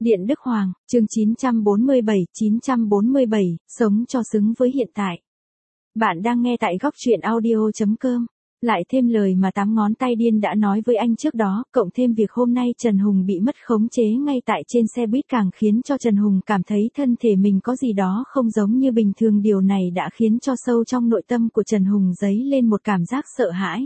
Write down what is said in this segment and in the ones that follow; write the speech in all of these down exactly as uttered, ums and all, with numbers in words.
Điện Đức Hoàng, chương chín trăm bốn mươi bảy, chín trăm bốn mươi bảy, sống cho xứng với hiện tại. Bạn đang nghe tại góc truyện audio chấm com. Lại thêm lời mà tám ngón tay điên đã nói với anh trước đó, cộng thêm việc hôm nay Trần Hùng bị mất khống chế ngay tại trên xe buýt càng khiến cho Trần Hùng cảm thấy thân thể mình có gì đó không giống như bình thường. Điều này đã khiến cho sâu trong nội tâm của Trần Hùng dấy lên một cảm giác sợ hãi.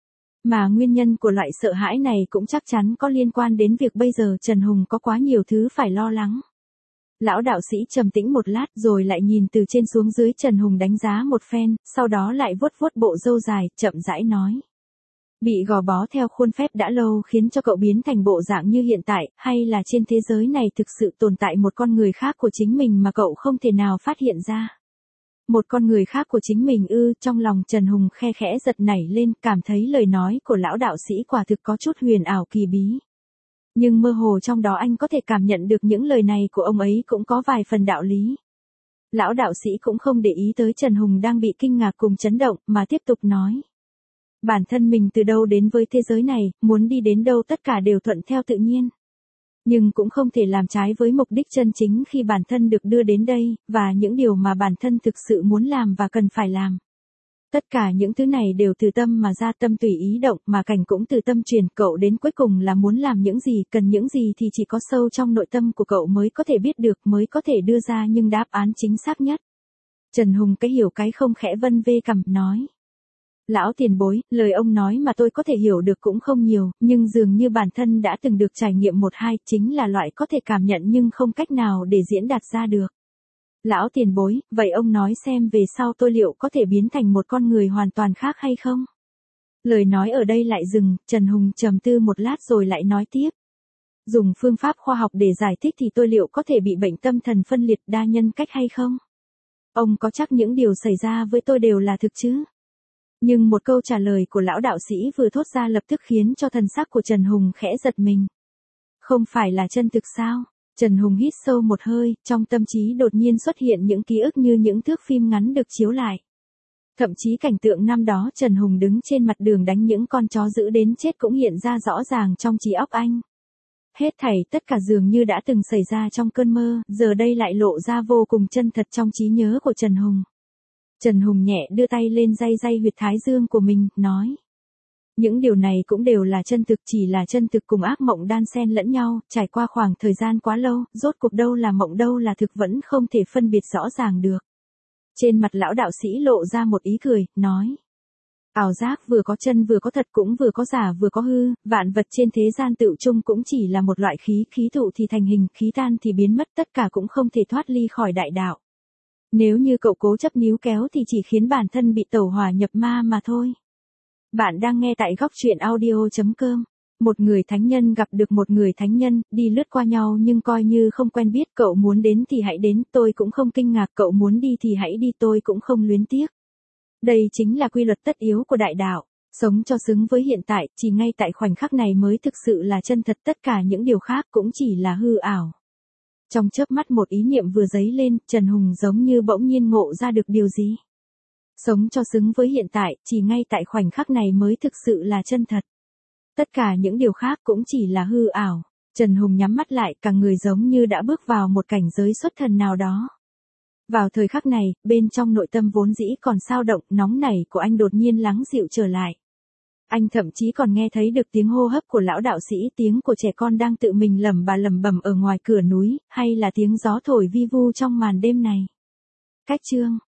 Mà nguyên nhân của loại sợ hãi này cũng chắc chắn có liên quan đến việc bây giờ Trần Hùng có quá nhiều thứ phải lo lắng. Lão đạo sĩ trầm tĩnh một lát rồi lại nhìn từ trên xuống dưới Trần Hùng đánh giá một phen, sau đó lại vuốt vuốt bộ râu dài, chậm rãi nói. Bị gò bó theo khuôn phép đã lâu khiến cho cậu biến thành bộ dạng như hiện tại, hay là trên thế giới này thực sự tồn tại một con người khác của chính mình mà cậu không thể nào phát hiện ra? Một con người khác của chính mình ư? Trong lòng Trần Hùng khe khẽ giật nảy lên, cảm thấy lời nói của lão đạo sĩ quả thực có chút huyền ảo kỳ bí. Nhưng mơ hồ trong đó anh có thể cảm nhận được những lời này của ông ấy cũng có vài phần đạo lý. Lão đạo sĩ cũng không để ý tới Trần Hùng đang bị kinh ngạc cùng chấn động, mà tiếp tục nói. Bản thân mình từ đâu đến với thế giới này, muốn đi đến đâu tất cả đều thuận theo tự nhiên. Nhưng cũng không thể làm trái với mục đích chân chính khi bản thân được đưa đến đây, và những điều mà bản thân thực sự muốn làm và cần phải làm. Tất cả những thứ này đều từ tâm mà ra, tâm tùy ý động, mà cảnh cũng từ tâm truyền. Cậu đến cuối cùng là muốn làm những gì, cần những gì thì chỉ có sâu trong nội tâm của cậu mới có thể biết được, mới có thể đưa ra những đáp án chính xác nhất. Trần Hùng cái hiểu cái không khẽ vân vê cằm, nói. Lão tiền bối, lời ông nói mà tôi có thể hiểu được cũng không nhiều, nhưng dường như bản thân đã từng được trải nghiệm một hai, chính là loại có thể cảm nhận nhưng không cách nào để diễn đạt ra được. Lão tiền bối, vậy ông nói xem về sau tôi liệu có thể biến thành một con người hoàn toàn khác hay không? Lời nói ở đây lại dừng, Trần Hùng trầm tư một lát rồi lại nói tiếp. Dùng phương pháp khoa học để giải thích thì tôi liệu có thể bị bệnh tâm thần phân liệt đa nhân cách hay không? Ông có chắc những điều xảy ra với tôi đều là thực chứ? Nhưng một câu trả lời của lão đạo sĩ vừa thốt ra lập tức khiến cho thần sắc của Trần Hùng khẽ giật mình. Không phải là chân thực sao? Trần Hùng hít sâu một hơi, trong tâm trí đột nhiên xuất hiện những ký ức như những thước phim ngắn được chiếu lại. Thậm chí cảnh tượng năm đó Trần Hùng đứng trên mặt đường đánh những con chó dữ đến chết cũng hiện ra rõ ràng trong trí óc anh. Hết thảy tất cả dường như đã từng xảy ra trong cơn mơ, giờ đây lại lộ ra vô cùng chân thật trong trí nhớ của Trần Hùng. Trần Hùng nhẹ đưa tay lên day day huyệt thái dương của mình, nói. Những điều này cũng đều là chân thực, chỉ là chân thực cùng ác mộng đan xen lẫn nhau, trải qua khoảng thời gian quá lâu, rốt cuộc đâu là mộng đâu là thực vẫn không thể phân biệt rõ ràng được. Trên mặt lão đạo sĩ lộ ra một ý cười, nói. Ảo giác vừa có chân vừa có thật, cũng vừa có giả vừa có hư, vạn vật trên thế gian tựu chung cũng chỉ là một loại khí, khí tụ thì thành hình, khí tan thì biến mất, tất cả cũng không thể thoát ly khỏi đại đạo. Nếu như cậu cố chấp níu kéo thì chỉ khiến bản thân bị tẩu hỏa nhập ma mà thôi. Bạn đang nghe tại góc truyện audio chấm com. Một người thánh nhân gặp được một người thánh nhân, đi lướt qua nhau nhưng coi như không quen biết. Cậu muốn đến thì hãy đến, tôi cũng không kinh ngạc. Cậu muốn đi thì hãy đi, tôi cũng không luyến tiếc. Đây chính là quy luật tất yếu của đại đạo. Sống cho xứng với hiện tại, chỉ ngay tại khoảnh khắc này mới thực sự là chân thật, tất cả những điều khác cũng chỉ là hư ảo. Trong chớp mắt một ý niệm vừa dấy lên, Trần Hùng giống như bỗng nhiên ngộ ra được điều gì. Sống cho xứng với hiện tại, chỉ ngay tại khoảnh khắc này mới thực sự là chân thật. Tất cả những điều khác cũng chỉ là hư ảo. Trần Hùng nhắm mắt lại, cả người giống như đã bước vào một cảnh giới xuất thần nào đó. Vào thời khắc này, bên trong nội tâm vốn dĩ còn xao động, nóng nảy của anh đột nhiên lắng dịu trở lại. Anh thậm chí còn nghe thấy được tiếng hô hấp của lão đạo sĩ, tiếng của trẻ con đang tự mình lẩm bà lẩm bẩm ở ngoài cửa núi, hay là tiếng gió thổi vi vu trong màn đêm này. Cách chương